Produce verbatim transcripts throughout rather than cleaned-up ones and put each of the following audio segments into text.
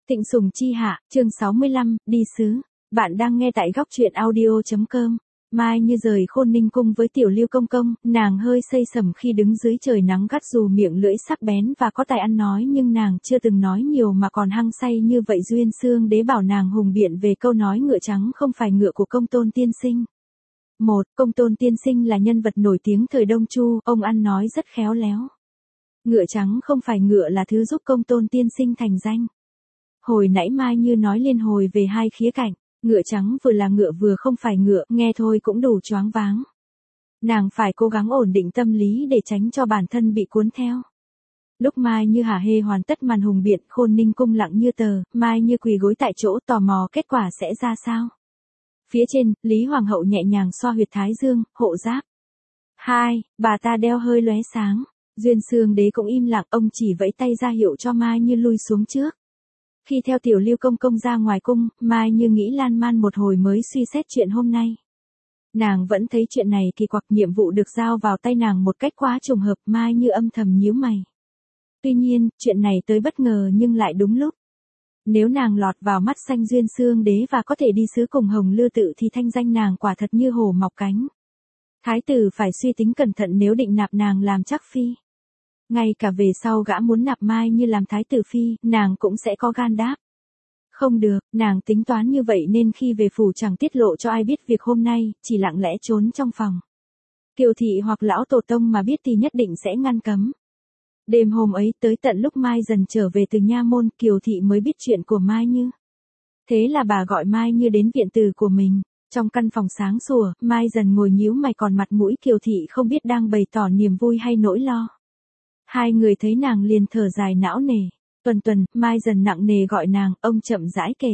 Tịnh Sùng Chi Hạ, chương sáu mươi lăm, đi sứ. Bạn đang nghe tại góc truyện audio chấm com. Mai Như rời Khôn Ninh cung với Tiểu Lưu công công, nàng hơi xây sầm khi đứng dưới trời nắng gắt dù miệng lưỡi sắc bén và có tài ăn nói nhưng nàng chưa từng nói nhiều mà còn hăng say như vậy. Duyên Xương Đế bảo nàng hùng biện về câu nói ngựa trắng không phải ngựa của Công Tôn tiên sinh. Một, Công Tôn tiên sinh là nhân vật nổi tiếng thời Đông Chu, ông ăn nói rất khéo léo. Ngựa trắng không phải ngựa là thứ giúp Công Tôn tiên sinh thành danh. Hồi nãy Mai Như nói liên hồi về hai khía cạnh, ngựa trắng vừa là ngựa vừa không phải ngựa, nghe thôi cũng đủ choáng váng. Nàng phải cố gắng ổn định tâm lý để tránh cho bản thân bị cuốn theo. Lúc Mai Như hả hê hoàn tất màn hùng biện, Khôn Ninh cung lặng như tờ, Mai Như quỳ gối tại chỗ tò mò kết quả sẽ ra sao. Phía trên, Lý Hoàng hậu nhẹ nhàng xoa huyệt thái dương, hộ giáp. Hai, bà ta đeo hơi lóe sáng. Duyên Xương Đế cũng im lặng, ông chỉ vẫy tay ra hiệu cho Mai Như lui xuống trước. Khi theo Tiểu Lưu công công ra ngoài cung, Mai Như nghĩ lan man một hồi mới suy xét chuyện hôm nay. Nàng vẫn thấy chuyện này kỳ quặc, nhiệm vụ được giao vào tay nàng một cách quá trùng hợp, Mai Như âm thầm nhíu mày. Tuy nhiên, chuyện này tới bất ngờ nhưng lại đúng lúc. Nếu nàng lọt vào mắt xanh Duyên Xương Đế và có thể đi sứ cùng Hồng Lư Tự thì thanh danh nàng quả thật như hổ mọc cánh. Thái tử phải suy tính cẩn thận nếu định nạp nàng làm trắc phi. Ngay cả về sau gã muốn nạp Mai Như làm thái tử phi, nàng cũng sẽ có gan đáp. Không được, nàng tính toán như vậy nên khi về phủ chẳng tiết lộ cho ai biết việc hôm nay, chỉ lặng lẽ trốn trong phòng. Kiều thị hoặc lão tổ tông mà biết thì nhất định sẽ ngăn cấm. Đêm hôm ấy tới tận lúc Mai Dần trở về từ nha môn, Kiều thị mới biết chuyện của Mai Như. Thế là bà gọi Mai Như đến viện từ của mình. Trong căn phòng sáng sủa, Mai Dần ngồi nhíu mày còn mặt mũi Kiều thị không biết đang bày tỏ niềm vui hay nỗi lo. Hai người thấy nàng liền thở dài não nề. Tuần tuần, Mai Dần nặng nề gọi nàng, ông chậm rãi kể.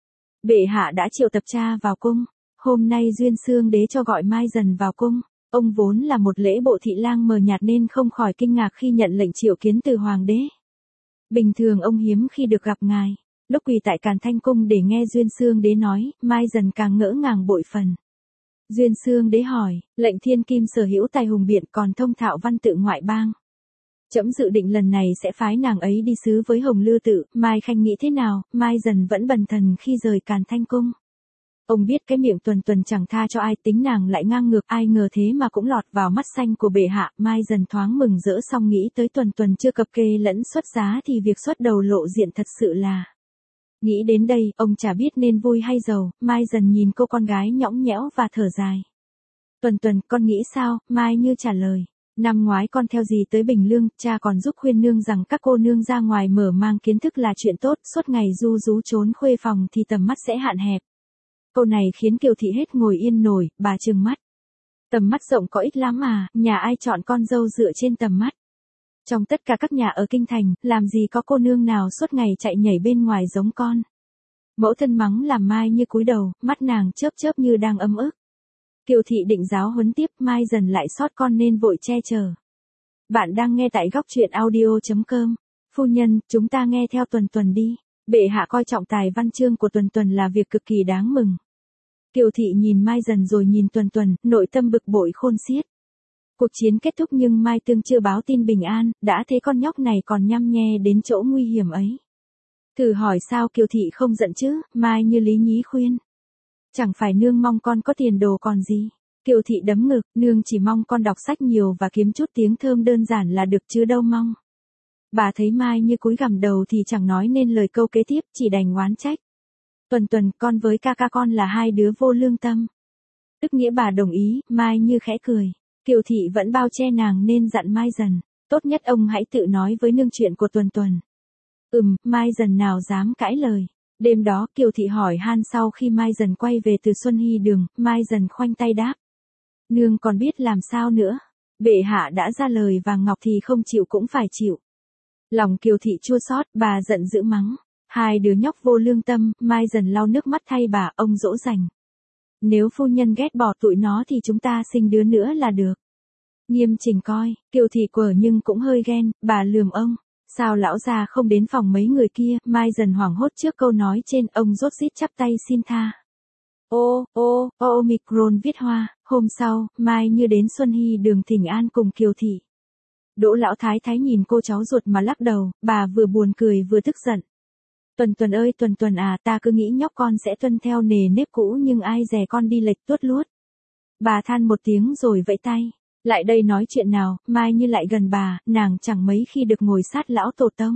Bệ hạ đã triệu tập cha vào cung. Hôm nay Duyên Xương Đế cho gọi Mai Dần vào cung. Ông vốn là một lễ bộ thị lang mờ nhạt nên không khỏi kinh ngạc khi nhận lệnh triệu kiến từ hoàng đế. Bình thường ông hiếm khi được gặp ngài. Lúc quỳ tại Càn Thanh cung để nghe Duyên Xương Đế nói, Mai Dần càng ngỡ ngàng bội phần. Duyên Xương Đế hỏi, lệnh thiên kim sở hữu tài hùng biện còn thông thạo văn tự ngoại bang. Trẫm dự định lần này sẽ phái nàng ấy đi sứ với Hồng Lư Tự, Mai Khanh nghĩ thế nào? Mai Dần vẫn bần thần khi rời Càn Thanh cung. Ông biết cái miệng Tuần Tuần chẳng tha cho ai, tính nàng lại ngang ngược, ai ngờ thế mà cũng lọt vào mắt xanh của bệ hạ. Mai Dần thoáng mừng rỡ xong nghĩ tới Tuần Tuần chưa cập kê lẫn xuất giá thì việc xuất đầu lộ diện thật sự là. Nghĩ đến đây, ông chả biết nên vui hay giàu. Mai Dần nhìn cô con gái nhõng nhẽo và thở dài. Tuần Tuần, con nghĩ sao? Mai Như trả lời. Năm ngoái con theo dì tới Bình Lương, cha còn giúp khuyên nương rằng các cô nương ra ngoài mở mang kiến thức là chuyện tốt, suốt ngày du rú trốn khuê phòng thì tầm mắt sẽ hạn hẹp. Câu này khiến Kiều thị hết ngồi yên nổi, bà trừng mắt. Tầm mắt rộng có ít lắm mà, nhà ai chọn con dâu dựa trên tầm mắt. Trong tất cả các nhà ở kinh thành, làm gì có cô nương nào suốt ngày chạy nhảy bên ngoài giống con. Mẫu thân mắng làm Mai Như cúi đầu, mắt nàng chớp chớp như đang ấm ức. Kiều thị định giáo huấn tiếp, Mai Dần lại sót con nên vội che chở. Bạn đang nghe tại góc truyện audio chấm com. Phu nhân, chúng ta nghe theo Tuần Tuần đi. Bệ hạ coi trọng tài văn chương của Tuần Tuần là việc cực kỳ đáng mừng. Kiều thị nhìn Mai Dần rồi nhìn Tuần Tuần, nội tâm bực bội khôn xiết. Cuộc chiến kết thúc nhưng Mai Tương chưa báo tin bình an, đã thế con nhóc này còn nhăm nhe đến chỗ nguy hiểm ấy. Thử hỏi sao Kiều thị không giận chứ? Mai Như lý nhí khuyên. Chẳng phải nương mong con có tiền đồ còn gì. Kiều thị đấm ngực, nương chỉ mong con đọc sách nhiều và kiếm chút tiếng thơm đơn giản là được chứ đâu mong. Bà thấy Mai Như cúi gằm đầu thì chẳng nói nên lời câu kế tiếp, chỉ đành oán trách. Tuần Tuần, con với ca ca con là hai đứa vô lương tâm. Tức nghĩa bà đồng ý, Mai Như khẽ cười. Kiều thị vẫn bao che nàng nên dặn Mai Dần, tốt nhất ông hãy tự nói với nương chuyện của Tuần Tuần. Ừm, Mai Dần nào dám cãi lời. Đêm đó Kiều thị hỏi han sau khi Mai Dần quay về từ Xuân Hy Đường, Mai Dần khoanh tay đáp. Nương còn biết làm sao nữa. Bệ hạ đã ra lời vàng ngọc thì không chịu cũng phải chịu. Lòng Kiều thị chua xót, bà giận dữ mắng. Hai đứa nhóc vô lương tâm, Mai Dần lau nước mắt thay bà, ông dỗ dành. Nếu phu nhân ghét bỏ tụi nó thì chúng ta sinh đứa nữa là được. Nghiêm chỉnh coi, Kiều thị quở nhưng cũng hơi ghen, bà lườm ông. Sao lão già không đến phòng mấy người kia? Mai Dần hoảng hốt trước câu nói trên, ông rốt rít chắp tay xin tha. Ô, ô, ô Omicron viết hoa. Hôm sau, Mai Như đến Xuân Hy Đường thỉnh an cùng Kiều thị. Đỗ lão thái thái nhìn cô cháu ruột mà lắc đầu, bà vừa buồn cười vừa tức giận. Tuần Tuần ơi Tuần Tuần à, ta cứ nghĩ nhóc con sẽ tuân theo nề nếp cũ nhưng ai dè con đi lệch tuốt luốt. Bà than một tiếng rồi vẫy tay. Lại đây nói chuyện nào, Mai Như lại gần bà, nàng chẳng mấy khi được ngồi sát lão tổ tông.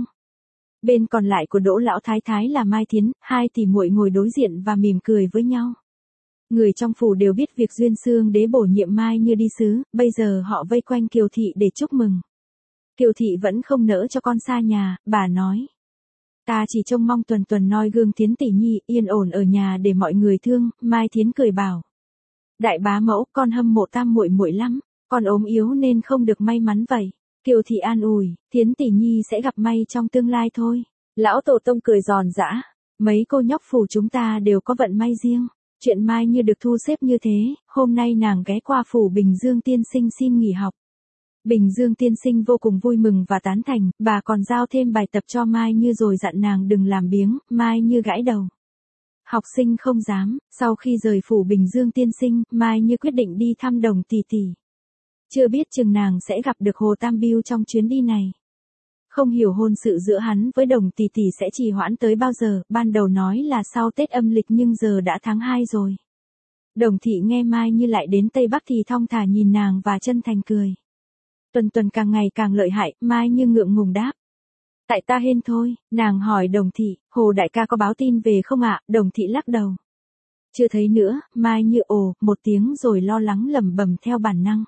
Bên còn lại của Đỗ lão thái thái là Mai Thiến, hai tỷ muội ngồi đối diện và mỉm cười với nhau. Người trong phủ đều biết việc Duyên Xương Đế bổ nhiệm Mai Như đi sứ, bây giờ họ vây quanh Kiều thị để chúc mừng. Kiều thị vẫn không nỡ cho con xa nhà, bà nói. Ta chỉ trông mong Tuần Tuần noi gương Thiến tỷ nhi, yên ổn ở nhà để mọi người thương. Mai Thiến cười bảo. Đại bá mẫu, con hâm mộ tam muội muội lắm, con ốm yếu nên không được may mắn vậy. Kiều thị an ủi, Thiến tỷ nhi sẽ gặp may trong tương lai thôi. Lão tổ tông cười giòn giã, mấy cô nhóc phủ chúng ta đều có vận may riêng. Chuyện Mai Như được thu xếp như thế, hôm nay nàng ghé qua phủ Bình Dương tiên sinh xin nghỉ học. Bình Dương tiên sinh vô cùng vui mừng và tán thành, bà còn giao thêm bài tập cho Mai Như rồi dặn nàng đừng làm biếng. Mai Như gãi đầu. Học sinh không dám, sau khi rời phủ Bình Dương tiên sinh, Mai Như quyết định đi thăm Đồng tỷ tỷ. Chưa biết chừng nàng sẽ gặp được Hồ Tam Biêu trong chuyến đi này. Không hiểu hôn sự giữa hắn với Đồng tỷ tỷ sẽ trì hoãn tới bao giờ, ban đầu nói là sau Tết âm lịch nhưng giờ đã tháng hai rồi. Đồng thị nghe Mai Như lại đến Tây Bắc thì thong thả nhìn nàng và chân thành cười. Tuần Tuần càng ngày càng lợi hại, Mai Như ngượng ngùng đáp. Tại ta hên thôi, nàng hỏi Đồng thị, Hồ đại ca có báo tin về không ạ? Đồng thị lắc đầu. Chưa thấy nữa, Mai Như ồ, một tiếng rồi lo lắng lẩm bẩm theo bản năng.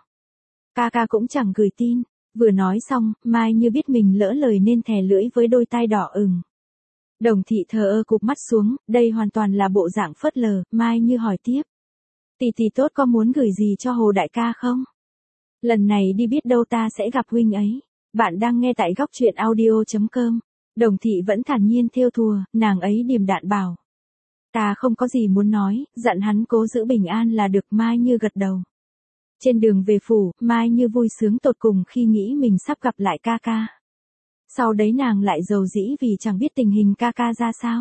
Ca ca cũng chẳng gửi tin. Vừa nói xong, Mai Như biết mình lỡ lời nên thè lưỡi với đôi tai đỏ ửng. Đồng thị thờ ơ cụp mắt xuống, đây hoàn toàn là bộ dạng phớt lờ. Mai Như hỏi tiếp. Tỷ tỷ tốt có muốn gửi gì cho Hồ đại ca không? Lần này đi biết đâu ta sẽ gặp huynh ấy. Bạn đang nghe tại góc truyện audio chấm com. Đồng thị vẫn thản nhiên thêu thùa, nàng ấy điềm đạm bảo. Ta không có gì muốn nói, dặn hắn cố giữ bình an là được. Mai Như gật đầu. Trên đường về phủ, Mai Như vui sướng tột cùng khi nghĩ mình sắp gặp lại ca ca. Sau đấy nàng lại rầu rĩ vì chẳng biết tình hình ca ca ra sao.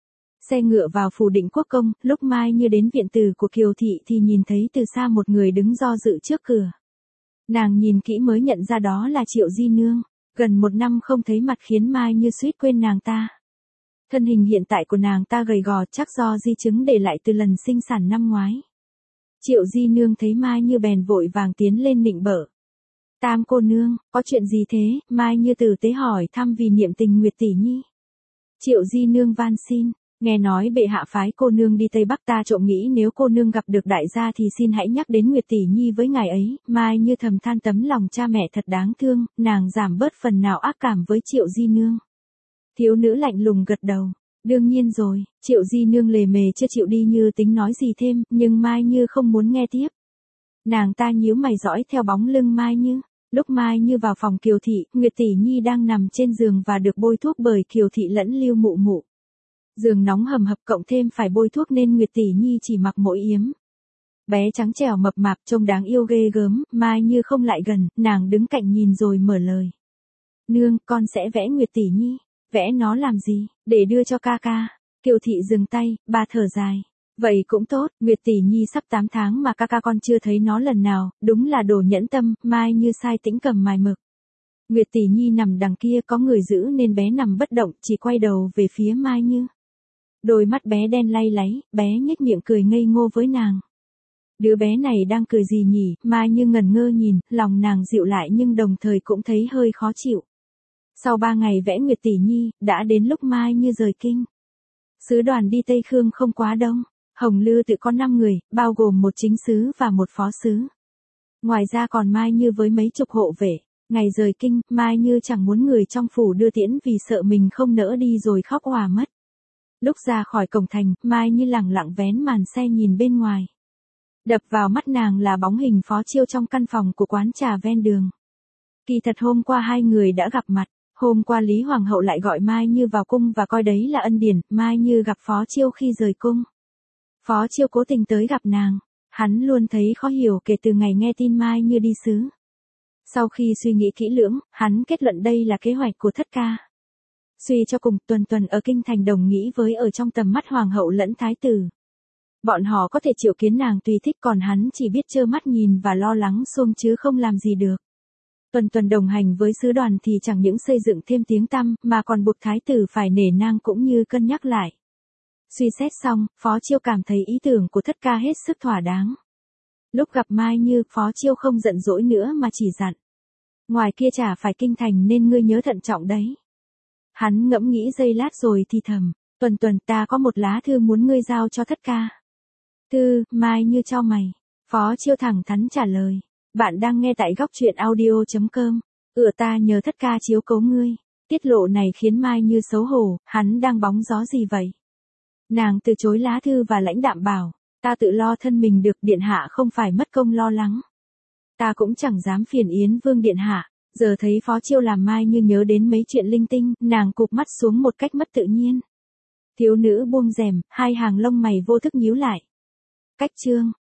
Xe ngựa vào phủ Định Quốc công, lúc Mai Như đến viện tử của Kiều thị thì nhìn thấy từ xa một người đứng do dự trước cửa. Nàng nhìn kỹ mới nhận ra đó là Triệu Di Nương, gần một năm không thấy mặt khiến Mai Như suýt quên nàng ta. Thân hình hiện tại của nàng ta gầy gò chắc do di chứng để lại từ lần sinh sản năm ngoái. Triệu Di Nương thấy Mai Như bèn vội vàng tiến lên nịnh bợ. Tam cô nương, có chuyện gì thế? Mai Như tử tế hỏi thăm vì niệm tình Nguyệt tỷ nhi. Triệu Di Nương van xin, nghe nói bệ hạ phái cô nương đi Tây Bắc, ta trộm nghĩ nếu cô nương gặp được đại gia thì xin hãy nhắc đến Nguyệt tỷ nhi với ngài ấy. Mai Như thầm than tấm lòng cha mẹ thật đáng thương, nàng giảm bớt phần nào ác cảm với Triệu Di Nương. Thiếu nữ lạnh lùng gật đầu. Đương nhiên rồi, Triệu Di Nương lề mề chưa chịu đi như tính nói gì thêm, nhưng Mai Như không muốn nghe tiếp. Nàng ta nhíu mày dõi theo bóng lưng Mai Như. Lúc Mai Như vào phòng Kiều thị, Nguyệt tỷ nhi đang nằm trên giường và được bôi thuốc bởi Kiều thị lẫn Lưu Mụ Mụ. Giường nóng hầm hập cộng thêm phải bôi thuốc nên Nguyệt tỷ nhi chỉ mặc mỗi yếm. Bé trắng trẻo mập mạp trông đáng yêu ghê gớm, Mai Như không lại gần, nàng đứng cạnh nhìn rồi mở lời. Nương, con sẽ vẽ Nguyệt tỷ nhi. Vẽ nó làm gì? Để đưa cho ca ca. Kiều thị dừng tay, bà thở dài. Vậy cũng tốt, Nguyệt tỷ nhi sắp tám tháng mà ca ca con chưa thấy nó lần nào, đúng là đồ nhẫn tâm. Mai Như sai tĩnh cầm mài mực. Nguyệt tỷ nhi nằm đằng kia có người giữ nên bé nằm bất động, chỉ quay đầu về phía Mai Như. Đôi mắt bé đen lay láy, bé nhếch miệng cười ngây ngô với nàng. Đứa bé này đang cười gì nhỉ? Mai Như ngẩn ngơ nhìn, lòng nàng dịu lại nhưng đồng thời cũng thấy hơi khó chịu. Sau ba ngày vẽ Nguyệt tỷ nhi, đã đến lúc Mai Như rời kinh. Sứ đoàn đi Tây Khương không quá đông, Hồng Lư tự có năm người, bao gồm một chính sứ và một phó sứ. Ngoài ra còn Mai Như với mấy chục hộ vệ. Ngày rời kinh, Mai Như chẳng muốn người trong phủ đưa tiễn vì sợ mình không nỡ đi rồi khóc òa mất. Lúc ra khỏi cổng thành, Mai Như lẳng lặng vén màn xe nhìn bên ngoài. Đập vào mắt nàng là bóng hình Phó Chiêu trong căn phòng của quán trà ven đường. Kỳ thật hôm qua hai người đã gặp mặt. Hôm qua Lý Hoàng hậu lại gọi Mai Như vào cung và coi đấy là ân điển. Mai Như gặp Phó Chiêu khi rời cung. Phó Chiêu cố tình tới gặp nàng. Hắn luôn thấy khó hiểu kể từ ngày nghe tin Mai Như đi sứ. Sau khi suy nghĩ kỹ lưỡng, hắn kết luận đây là kế hoạch của Thất Ca. Suy cho cùng, Tuần Tuần ở kinh thành đồng nghĩ với ở trong tầm mắt Hoàng hậu lẫn Thái tử. Bọn họ có thể triệu kiến nàng tùy thích, còn hắn chỉ biết trơ mắt nhìn và lo lắng xung chứ không làm gì được. Tuần tuần đồng hành với sứ đoàn thì chẳng những xây dựng thêm tiếng tăm, mà còn buộc thái tử phải nể nang cũng như cân nhắc lại. Suy xét xong, Phó Chiêu cảm thấy ý tưởng của Thất Ca hết sức thỏa đáng. Lúc gặp Mai Như, Phó Chiêu không giận dỗi nữa mà chỉ dặn. Ngoài kia chả phải kinh thành nên ngươi nhớ thận trọng đấy. Hắn ngẫm nghĩ giây lát rồi thì thầm, Tuần tuần ta có một lá thư muốn ngươi giao cho Thất Ca. Thư, Mai Như chau mày. Phó Chiêu thẳng thắn trả lời. Bạn đang nghe tại góc truyện audio chấm com. Ừ ta nhờ Thất Ca chiếu cố ngươi. Tiết lộ này khiến Mai Như xấu hổ, hắn đang bóng gió gì vậy? Nàng từ chối lá thư và lãnh đạm bảo, ta tự lo thân mình được, điện hạ không phải mất công lo lắng. Ta cũng chẳng dám phiền Yến Vương điện hạ. Giờ thấy Phó Chiêu làm Mai Như nhớ đến mấy chuyện linh tinh, nàng cụp mắt xuống một cách mất tự nhiên. Thiếu nữ buông rèm, hai hàng lông mày vô thức nhíu lại. Cách chương